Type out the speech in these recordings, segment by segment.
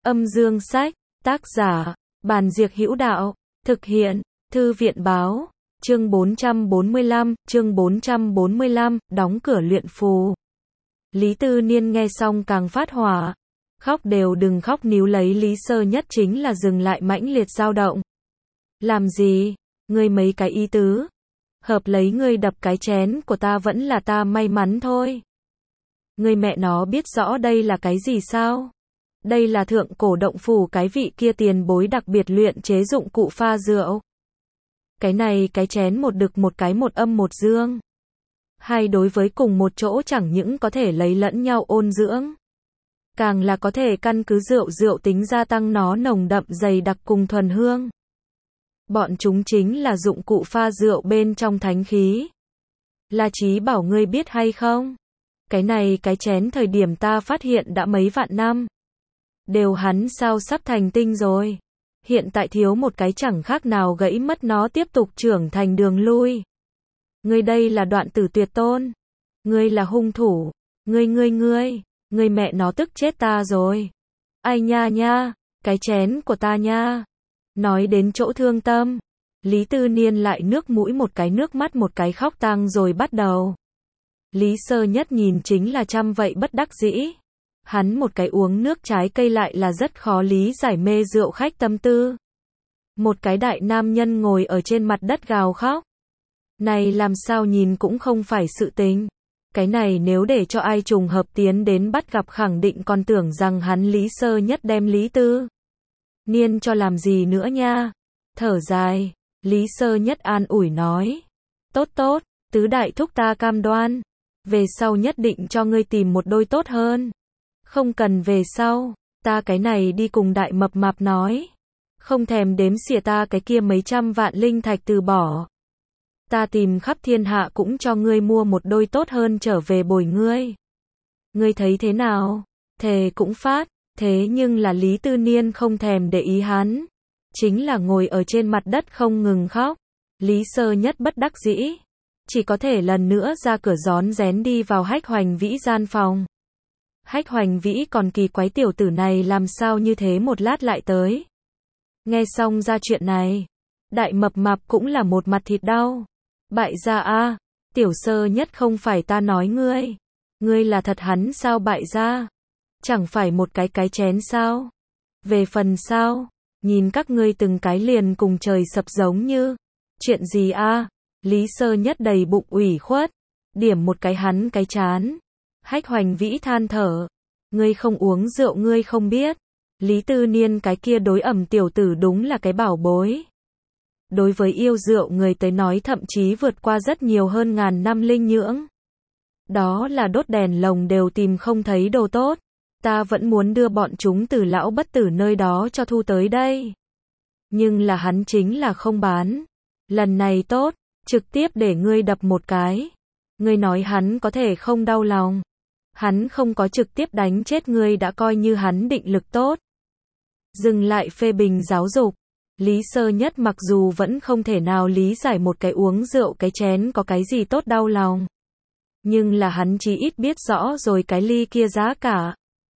Âm dương sách, tác giả, Bàn Diệc Hữu Đạo, thực hiện, Thư viện báo, chương 445, đóng cửa luyện phù. Lý Tư Niên nghe xong càng phát hỏa. Khóc đều đừng khóc, níu lấy Lý Sơ Nhất chính là dừng lại mãnh liệt dao động. Làm gì? Ngươi mấy cái ý tứ? Hợp lấy ngươi đập cái chén của ta vẫn là ta may mắn thôi. Ngươi mẹ nó biết rõ đây là cái gì sao? Đây là thượng cổ động phủ cái vị kia tiền bối đặc biệt luyện chế dụng cụ pha rượu. Cái này cái chén một đực một cái, một âm một dương. Hai đối với cùng một chỗ chẳng những có thể lấy lẫn nhau ôn dưỡng, càng là có thể căn cứ rượu tính gia tăng nó nồng đậm dày đặc cùng thuần hương. Bọn chúng chính là dụng cụ pha rượu bên trong thánh khí. La Chí bảo ngươi biết hay không? Cái này cái chén thời điểm ta phát hiện đã mấy vạn năm. Đều hắn sao sắp thành tinh rồi. Hiện tại thiếu một cái chẳng khác nào gãy mất nó tiếp tục trưởng thành đường lui. Ngươi đây là đoạn tử tuyệt tôn. Ngươi là hung thủ. Ngươi mẹ nó tức chết ta rồi. Ai nha, cái chén của ta nha. Nói đến chỗ thương tâm, Lý Tư Niên lại nước mũi một cái nước mắt một cái khóc tang rồi bắt đầu. Lý Sơ Nhất nhìn chính là trăm vậy bất đắc dĩ. Hắn một cái uống nước trái cây lại là rất khó lý giải mê rượu khách tâm tư. Một cái đại nam nhân ngồi ở trên mặt đất gào khóc. Này làm sao nhìn cũng không phải sự tình. Cái này nếu để cho ai trùng hợp tiến đến bắt gặp khẳng định còn tưởng rằng hắn Lý Sơ Nhất đem Lý Tư Niên cho làm gì nữa nha. Thở dài, Lý Sơ Nhất an ủi nói. Tốt, tứ đại thúc ta cam đoan. Về sau nhất định cho ngươi tìm một đôi tốt hơn. Không cần về sau, ta cái này đi cùng đại mập mạp nói. Không thèm đếm xỉa ta cái kia mấy trăm vạn linh thạch từ bỏ. Ta tìm khắp thiên hạ cũng cho ngươi mua một đôi tốt hơn trở về bồi ngươi. Ngươi thấy thế nào? Thề cũng phát. Thế nhưng là Lý Tư Niên không thèm để ý hắn. Chính là ngồi ở trên mặt đất không ngừng khóc. Lý Sơ Nhất bất đắc dĩ. Chỉ có thể lần nữa ra cửa rón rén đi vào Hách Hoành Vĩ gian phòng. Hách Hoành Vĩ còn kỳ quái tiểu tử này làm sao như thế một lát lại tới. Nghe xong ra chuyện này, đại mập mạp cũng là một mặt thịt đau. Bại gia a, tiểu Sơ Nhất không phải ta nói ngươi. Ngươi là thật hắn sao bại gia? Chẳng phải một cái chén sao? Về phần sao? Nhìn các ngươi từng cái liền cùng trời sập giống như. Chuyện gì a? Lý Sơ Nhất đầy bụng ủy khuất. Điểm một cái hắn cái chán. Hách Hoành Vĩ than thở. Ngươi không uống rượu ngươi không biết. Lý Tư Niên cái kia đối ẩm tiểu tử đúng là cái bảo bối. Đối với yêu rượu người tới nói thậm chí vượt qua rất nhiều hơn ngàn năm linh nhưỡng. Đó là đốt đèn lồng đều tìm không thấy đồ tốt. Ta vẫn muốn đưa bọn chúng từ lão bất tử nơi đó cho thu tới đây. Nhưng là hắn chính là không bán. Lần này tốt, trực tiếp để ngươi đập một cái. Ngươi nói hắn có thể không đau lòng. Hắn không có trực tiếp đánh chết ngươi đã coi như hắn định lực tốt. Dừng lại phê bình giáo dục. Lý Sơ Nhất mặc dù vẫn không thể nào lý giải một cái uống rượu cái chén có cái gì tốt đau lòng. Nhưng là hắn chí ít biết rõ rồi cái ly kia giá cả.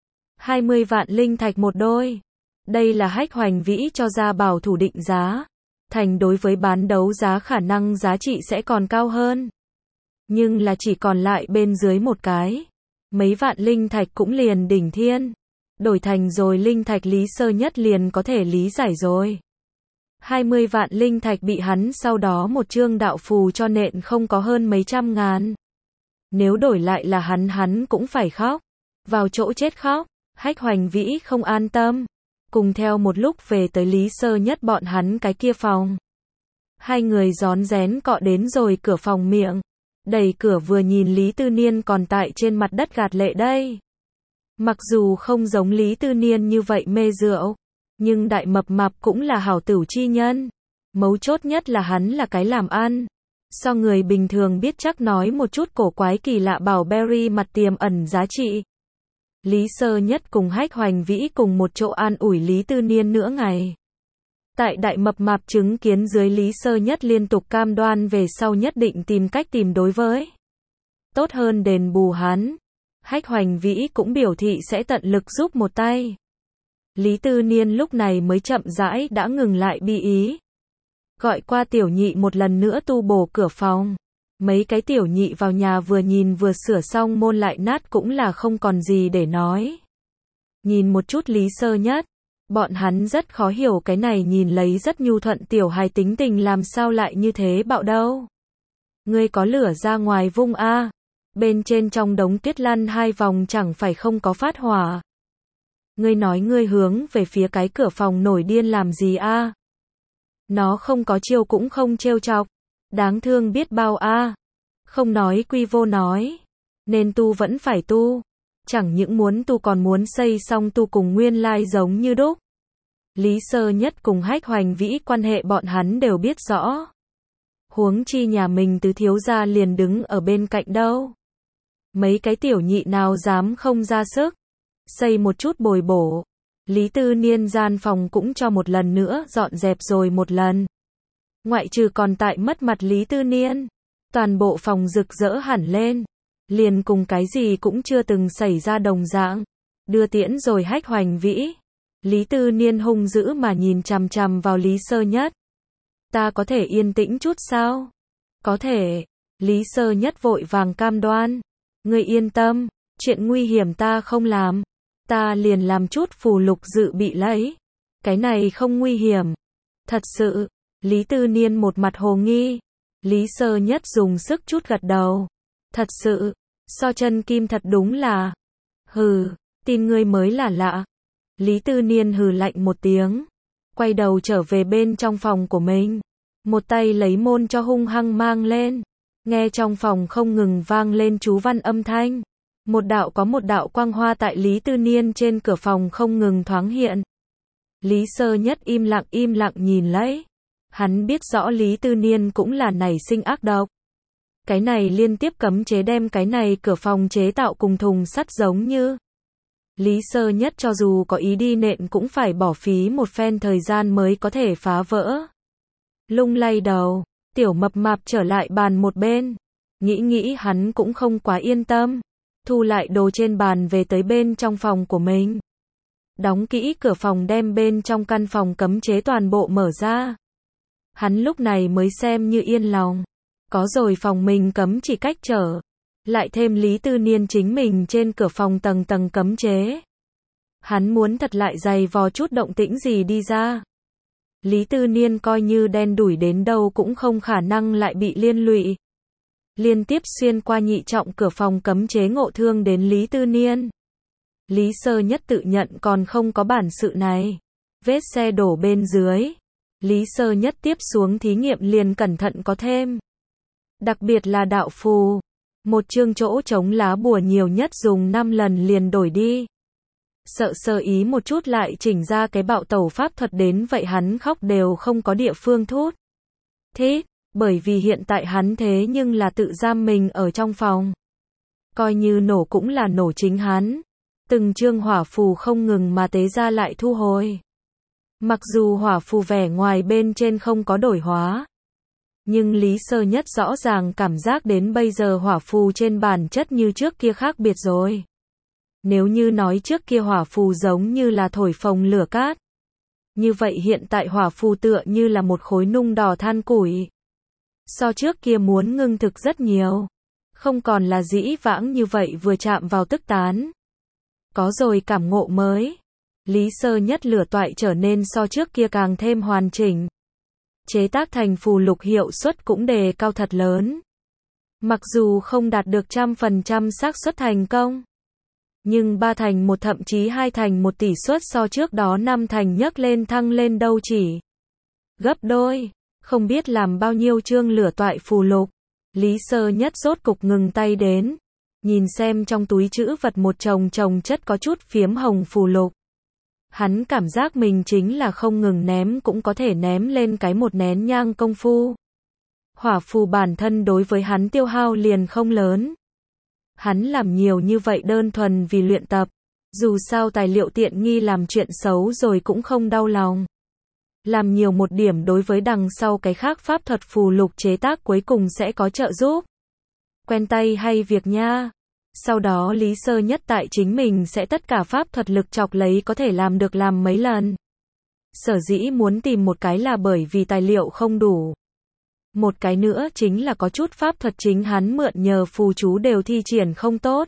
20 vạn linh thạch một đôi. Đây là Hách Hoành Vĩ cho ra bảo thủ định giá. Thành đối với bán đấu giá khả năng giá trị sẽ còn cao hơn. Nhưng là chỉ còn lại bên dưới một cái. Mấy vạn linh thạch cũng liền đỉnh thiên. Đổi thành rồi linh thạch Lý Sơ Nhất liền có thể lý giải rồi. 20 vạn linh thạch bị hắn sau đó một chương đạo phù cho nện không có hơn mấy trăm ngàn. Nếu đổi lại là hắn cũng phải khóc. Vào chỗ chết khóc. Hách Hoành Vĩ không an tâm. Cùng theo một lúc về tới Lý Sơ Nhất bọn hắn cái kia phòng. Hai người rón rén cọ đến rồi cửa phòng miệng. Đẩy cửa vừa nhìn Lý Tư Niên còn tại trên mặt đất gạt lệ đây. Mặc dù không giống Lý Tư Niên như vậy mê rượu. Nhưng đại mập mạp cũng là hảo tửu chi nhân. Mấu chốt nhất là hắn là cái làm ăn. So người bình thường biết chắc nói một chút cổ quái kỳ lạ bảo berry mặt tiềm ẩn giá trị. Lý Sơ Nhất cùng Hách Hoành Vĩ cùng một chỗ an ủi Lý Tư Niên nửa ngày. Tại đại mập mạp chứng kiến dưới Lý Sơ Nhất liên tục cam đoan về sau nhất định tìm cách tìm đối với. Tốt hơn đền bù hắn. Hách Hoành Vĩ cũng biểu thị sẽ tận lực giúp một tay. Lý Tư Niên lúc này mới chậm rãi đã ngừng lại bi ý. Gọi qua tiểu nhị một lần nữa tu bổ cửa phòng. Mấy cái tiểu nhị vào nhà vừa nhìn vừa sửa xong môn lại nát cũng là không còn gì để nói. Nhìn một chút Lý Sơ Nhất, bọn hắn rất khó hiểu cái này nhìn lấy rất nhu thuận tiểu hài tính tình làm sao lại như thế bạo đâu. Ngươi có lửa ra ngoài vung a, bên trên trong đống tuyết lăn 2 vòng chẳng phải không có phát hỏa. Ngươi nói ngươi hướng về phía cái cửa phòng nổi điên làm gì a? Nó không có chiêu cũng không trêu chọc, đáng thương biết bao a. Không nói quy vô nói, nên tu vẫn phải tu, chẳng những muốn tu còn muốn xây xong tu cùng nguyên lai giống như đúc. Lý Sơ Nhất cùng Hách Hoành Vĩ quan hệ bọn hắn đều biết rõ. Huống chi nhà mình tứ thiếu gia liền đứng ở bên cạnh đâu. Mấy cái tiểu nhị nào dám không ra sức. Xây một chút bồi bổ. Lý Tư Niên gian phòng cũng cho một lần nữa dọn dẹp rồi một lần. Ngoại trừ còn tại mất mặt Lý Tư Niên. Toàn bộ phòng rực rỡ hẳn lên. Liền cùng cái gì cũng chưa từng xảy ra đồng dạng. Đưa tiễn rồi Hách Hoành Vĩ. Lý Tư Niên hung dữ mà nhìn chằm chằm vào Lý Sơ Nhất. Ta có thể yên tĩnh chút sao? Có thể. Lý Sơ Nhất vội vàng cam đoan. Ngươi yên tâm, chuyện nguy hiểm ta không làm. Ta liền làm chút phù lục dự bị lấy. Cái này không nguy hiểm. Thật sự. Lý Tư Niên một mặt hồ nghi. Lý Sơ Nhất dùng sức chút gật đầu. Thật sự. So chân kim thật đúng là. Hừ, tin ngươi mới là lạ. Lý Tư Niên hừ lạnh một tiếng. Quay đầu trở về bên trong phòng của mình. Một tay lấy môn cho hung hăng mang lên. Nghe trong phòng không ngừng vang lên chú văn âm thanh. Một đạo quang hoa tại Lý Tư Niên trên cửa phòng không ngừng thoáng hiện. Lý Sơ Nhất im lặng nhìn lấy. Hắn biết rõ Lý Tư Niên cũng là nảy sinh ác độc. Cái này liên tiếp cấm chế đem cái này cửa phòng chế tạo cùng thùng sắt giống như. Lý Sơ Nhất cho dù có ý đi nện cũng phải bỏ phí một phen thời gian mới có thể phá vỡ. Lung lay đầu, tiểu mập mạp trở lại bàn một bên. Nghĩ hắn cũng không quá yên tâm. Thu lại đồ trên bàn về tới bên trong phòng của mình. Đóng kỹ cửa phòng đem bên trong căn phòng cấm chế toàn bộ mở ra. Hắn lúc này mới xem như yên lòng. Có rồi phòng mình cấm chỉ cách trở. Lại thêm Lý Tư Niên chính mình trên cửa phòng tầng tầng cấm chế. Hắn muốn thật lại dày vò chút động tĩnh gì đi ra. Lý Tư Niên coi như đen đủi đến đâu cũng không khả năng lại bị liên lụy. Liên tiếp xuyên qua nhị trọng cửa phòng cấm chế ngộ thương đến Lý Tư Niên. Lý Sơ Nhất tự nhận còn không có bản sự này. Vết xe đổ bên dưới. Lý Sơ Nhất tiếp xuống thí nghiệm liền cẩn thận có thêm. Đặc biệt là đạo phù. Một chương chỗ chống lá bùa nhiều nhất dùng 5 lần liền đổi đi. Sợ sơ ý một chút lại chỉnh ra cái bạo tẩu pháp thuật đến vậy hắn khóc đều không có địa phương thút. Thế, bởi vì hiện tại hắn thế nhưng là tự giam mình ở trong phòng. Coi như nổ cũng là nổ chính hắn. Từng chương hỏa phù không ngừng mà tế ra lại thu hồi. Mặc dù hỏa phù vẻ ngoài bên trên không có đổi hóa. Nhưng Lý Sơ Nhất rõ ràng cảm giác đến bây giờ hỏa phù trên bản chất như trước kia khác biệt rồi. Nếu như nói trước kia hỏa phù giống như là thổi phồng lửa cát. Như vậy hiện tại hỏa phù tựa như là một khối nung đỏ than củi. So trước kia muốn ngưng thực rất nhiều. Không còn là dĩ vãng như vậy vừa chạm vào tức tán. Có rồi cảm ngộ mới. Lý Sơ Nhất lửa toại trở nên so trước kia càng thêm hoàn chỉnh. Chế tác thành phù lục hiệu suất cũng đề cao thật lớn. Mặc dù không đạt được 100% xác suất thành công. Nhưng 3 thành 1 thậm chí 2 thành 1 tỷ suất so trước đó 5 thành nhấc lên thăng lên đâu chỉ. Gấp đôi. Không biết làm bao nhiêu chương lửa toại phù lục. Lý Sơ Nhất rốt cục ngừng tay đến. Nhìn xem trong túi trữ vật một chồng chất có chút phiếm hồng phù lục. Hắn cảm giác mình chính là không ngừng ném cũng có thể ném lên cái một nén nhang công phu. Hỏa phù bản thân đối với hắn tiêu hao liền không lớn. Hắn làm nhiều như vậy đơn thuần vì luyện tập. Dù sao tài liệu tiện nghi làm chuyện xấu rồi cũng không đau lòng. Làm nhiều một điểm đối với đằng sau cái khác pháp thuật phù lục chế tác cuối cùng sẽ có trợ giúp. Quen tay hay việc nha. Sau đó Lý Sơ Nhất tại chính mình sẽ tất cả pháp thuật lực chọc lấy có thể làm được làm mấy lần. Sở dĩ muốn tìm một cái là bởi vì tài liệu không đủ. Một cái nữa chính là có chút pháp thuật chính hắn mượn nhờ phù chú đều thi triển không tốt.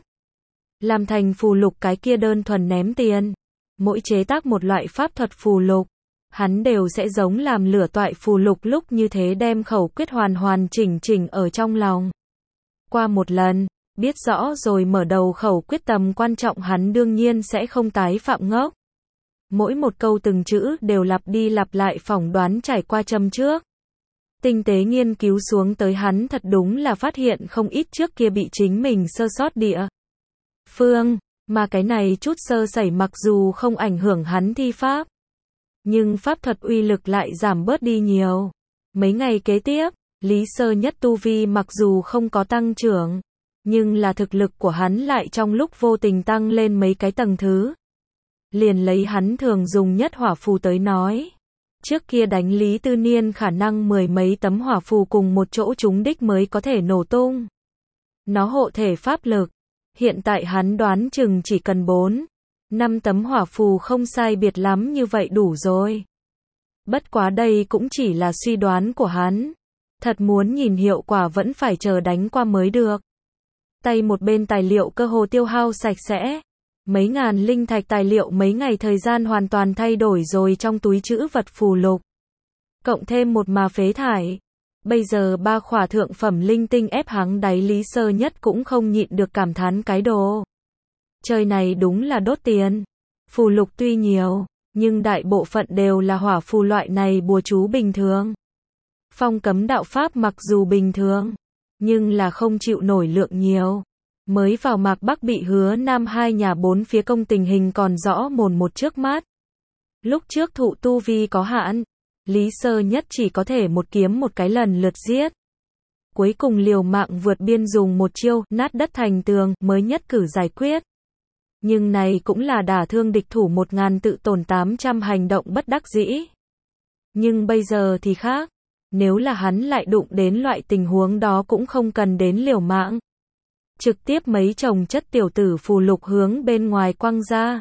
Làm thành phù lục cái kia đơn thuần ném tiền. Mỗi chế tác một loại pháp thuật phù lục, hắn đều sẽ giống làm lửa toại phù lục lúc như thế đem khẩu quyết hoàn hoàn chỉnh chỉnh ở trong lòng. Qua một lần, biết rõ rồi mở đầu khẩu quyết tầm quan trọng hắn đương nhiên sẽ không tái phạm ngốc. Mỗi một câu từng chữ đều lặp đi lặp lại phỏng đoán trải qua châm trước. Tinh tế nghiên cứu xuống tới hắn thật đúng là phát hiện không ít trước kia bị chính mình sơ sót địa phương, mà cái này chút sơ sẩy mặc dù không ảnh hưởng hắn thi pháp, nhưng pháp thuật uy lực lại giảm bớt đi nhiều. Mấy ngày kế tiếp, Lý Sơ Nhất tu vi mặc dù không có tăng trưởng, nhưng là thực lực của hắn lại trong lúc vô tình tăng lên mấy cái tầng thứ. Liền lấy hắn thường dùng nhất hỏa phù tới nói. Trước kia đánh Lý Tư Niên khả năng mười mấy tấm hỏa phù cùng một chỗ trúng đích mới có thể nổ tung. Nó hộ thể pháp lực. Hiện tại hắn đoán chừng chỉ cần 4-5 tấm hỏa phù không sai biệt lắm như vậy đủ rồi. Bất quá đây cũng chỉ là suy đoán của hắn. Thật muốn nhìn hiệu quả vẫn phải chờ đánh qua mới được. Tay một bên tài liệu cơ hồ tiêu hao sạch sẽ. Mấy ngàn linh thạch tài liệu mấy ngày thời gian hoàn toàn thay đổi rồi trong túi trữ vật phù lục. Cộng thêm một mà phế thải. Bây giờ 3 khỏa thượng phẩm linh tinh ép hắn đáy Lý Sơ Nhất cũng không nhịn được cảm thán cái đồ. Trời này đúng là đốt tiền. Phù lục tuy nhiều, nhưng đại bộ phận đều là hỏa phù loại này bùa chú bình thường. Phong cấm đạo pháp mặc dù bình thường, nhưng là không chịu nổi lượng nhiều. Mới vào Mạc Bắc bị Hứa Nam hai nhà bốn phía công tình hình còn rõ mồn một trước mắt. Lúc trước thụ tu vi có hạn, Lý Sơ Nhất chỉ có thể một kiếm một cái lần lượt giết. Cuối cùng liều mạng vượt biên dùng một chiêu, nát đất thành tường, mới nhất cử giải quyết. Nhưng này cũng là đả thương địch thủ 1000 tự tổn 800 hành động bất đắc dĩ. Nhưng bây giờ thì khác. Nếu là hắn lại đụng đến loại tình huống đó cũng không cần đến liều mạng. Trực tiếp mấy chồng chất tiểu tử phù lục hướng bên ngoài quăng ra.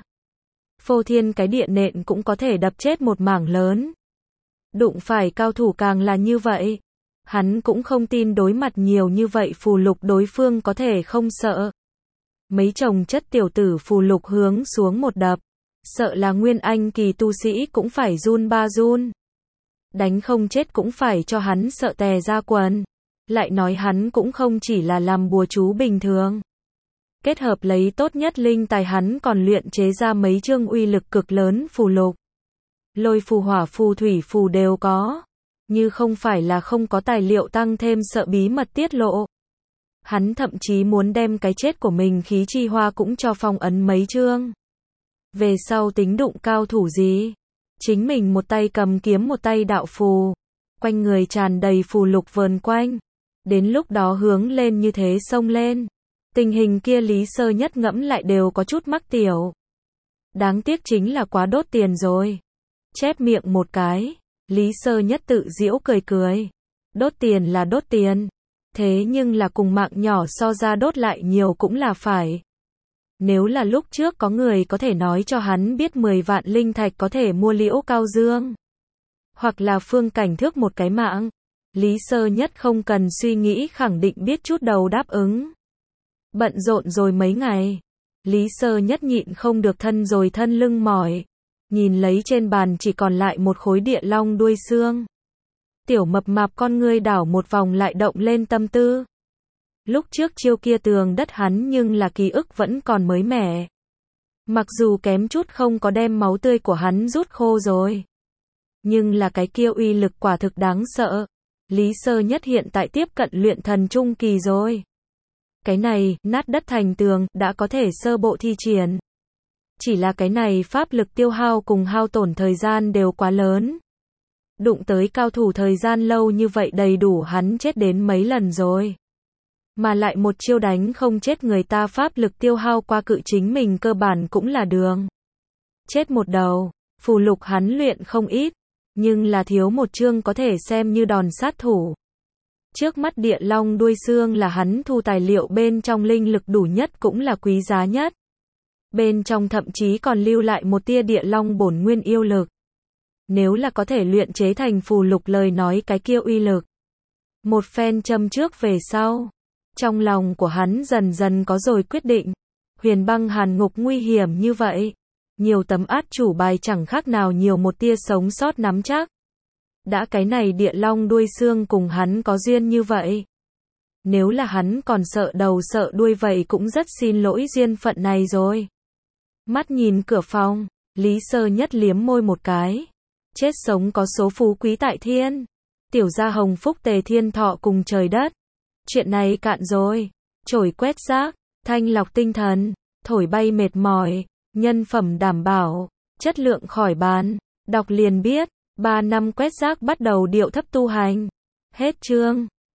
Phô thiên cái địa nện cũng có thể đập chết một mảng lớn. Đụng phải cao thủ càng là như vậy. Hắn cũng không tin đối mặt nhiều như vậy phù lục đối phương có thể không sợ. Mấy chồng chất tiểu tử phù lục hướng xuống một đập. Sợ là nguyên anh kỳ tu sĩ cũng phải run ba run. Đánh không chết cũng phải cho hắn sợ tè ra quần. Lại nói hắn cũng không chỉ là làm bùa chú bình thường. Kết hợp lấy tốt nhất linh tài hắn còn luyện chế ra mấy chương uy lực cực lớn phù lục. Lôi phù hỏa phù thủy phù đều có. Như không phải là không có tài liệu tăng thêm sợ bí mật tiết lộ. Hắn thậm chí muốn đem cái chết của mình khí chi hoa cũng cho phong ấn mấy chương. Về sau tính đụng cao thủ gì? Chính mình một tay cầm kiếm một tay đạo phù. Quanh người tràn đầy phù lục vờn quanh. Đến lúc đó hướng lên như thế xông lên. Tình hình kia Lý Sơ Nhất ngẫm lại đều có chút mắc tiểu. Đáng tiếc chính là quá đốt tiền rồi. Chép miệng một cái. Lý Sơ Nhất tự giễu cười cười. Đốt tiền là đốt tiền. Thế nhưng là cùng mạng nhỏ so ra đốt lại nhiều cũng là phải. Nếu là lúc trước có người có thể nói cho hắn biết 10 vạn linh thạch có thể mua liễu cao dương. Hoặc là phương cảnh thước một cái mạng. Lý Sơ Nhất không cần suy nghĩ khẳng định biết chút đầu đáp ứng. Bận rộn rồi mấy ngày. Lý Sơ Nhất nhịn không được thân rồi thân lưng mỏi. Nhìn lấy trên bàn chỉ còn lại một khối địa long đuôi xương. Tiểu mập mạp con ngươi đảo một vòng lại động lên tâm tư. Lúc trước chiêu kia tường đất hắn nhưng là ký ức vẫn còn mới mẻ. Mặc dù kém chút không có đem máu tươi của hắn rút khô rồi. Nhưng là cái kia uy lực quả thực đáng sợ. Lý Sơ Nhất hiện tại tiếp cận luyện thần trung kỳ rồi. Cái này, nát đất thành tường, đã có thể sơ bộ thi triển. Chỉ là cái này pháp lực tiêu hao cùng hao tổn thời gian đều quá lớn. Đụng tới cao thủ thời gian lâu như vậy đầy đủ hắn chết đến mấy lần rồi. Mà lại một chiêu đánh không chết người ta pháp lực tiêu hao qua cự chính mình cơ bản cũng là đường. Chết một đầu, phù lục hắn luyện không ít. Nhưng là thiếu một chương có thể xem như đòn sát thủ. Trước mắt địa long đuôi xương là hắn thu tài liệu bên trong linh lực đủ nhất cũng là quý giá nhất. Bên trong thậm chí còn lưu lại một tia địa long bổn nguyên yêu lực. Nếu là có thể luyện chế thành phù lục lời nói cái kia uy lực. Một phen châm trước về sau. Trong lòng của hắn dần dần có rồi quyết định. Huyền băng hàn ngục nguy hiểm như vậy. Nhiều tấm át chủ bài chẳng khác nào nhiều một tia sống sót nắm chắc. Đã cái này địa long đuôi xương cùng hắn có duyên như vậy. Nếu là hắn còn sợ đầu sợ đuôi vậy cũng rất xin lỗi duyên phận này rồi. Mắt nhìn cửa phòng, Lý Sơ Nhất liếm môi một cái. Chết sống có số phú quý tại thiên. Tiểu gia hồng phúc tề thiên thọ cùng trời đất. Chuyện này cạn rồi. Chổi quét rác, thanh lọc tinh thần, thổi bay mệt mỏi, nhân phẩm đảm bảo, chất lượng khỏi bàn. Đọc liền biết, 3 năm quét rác bắt đầu điệu thấp tu hành. Hết chương.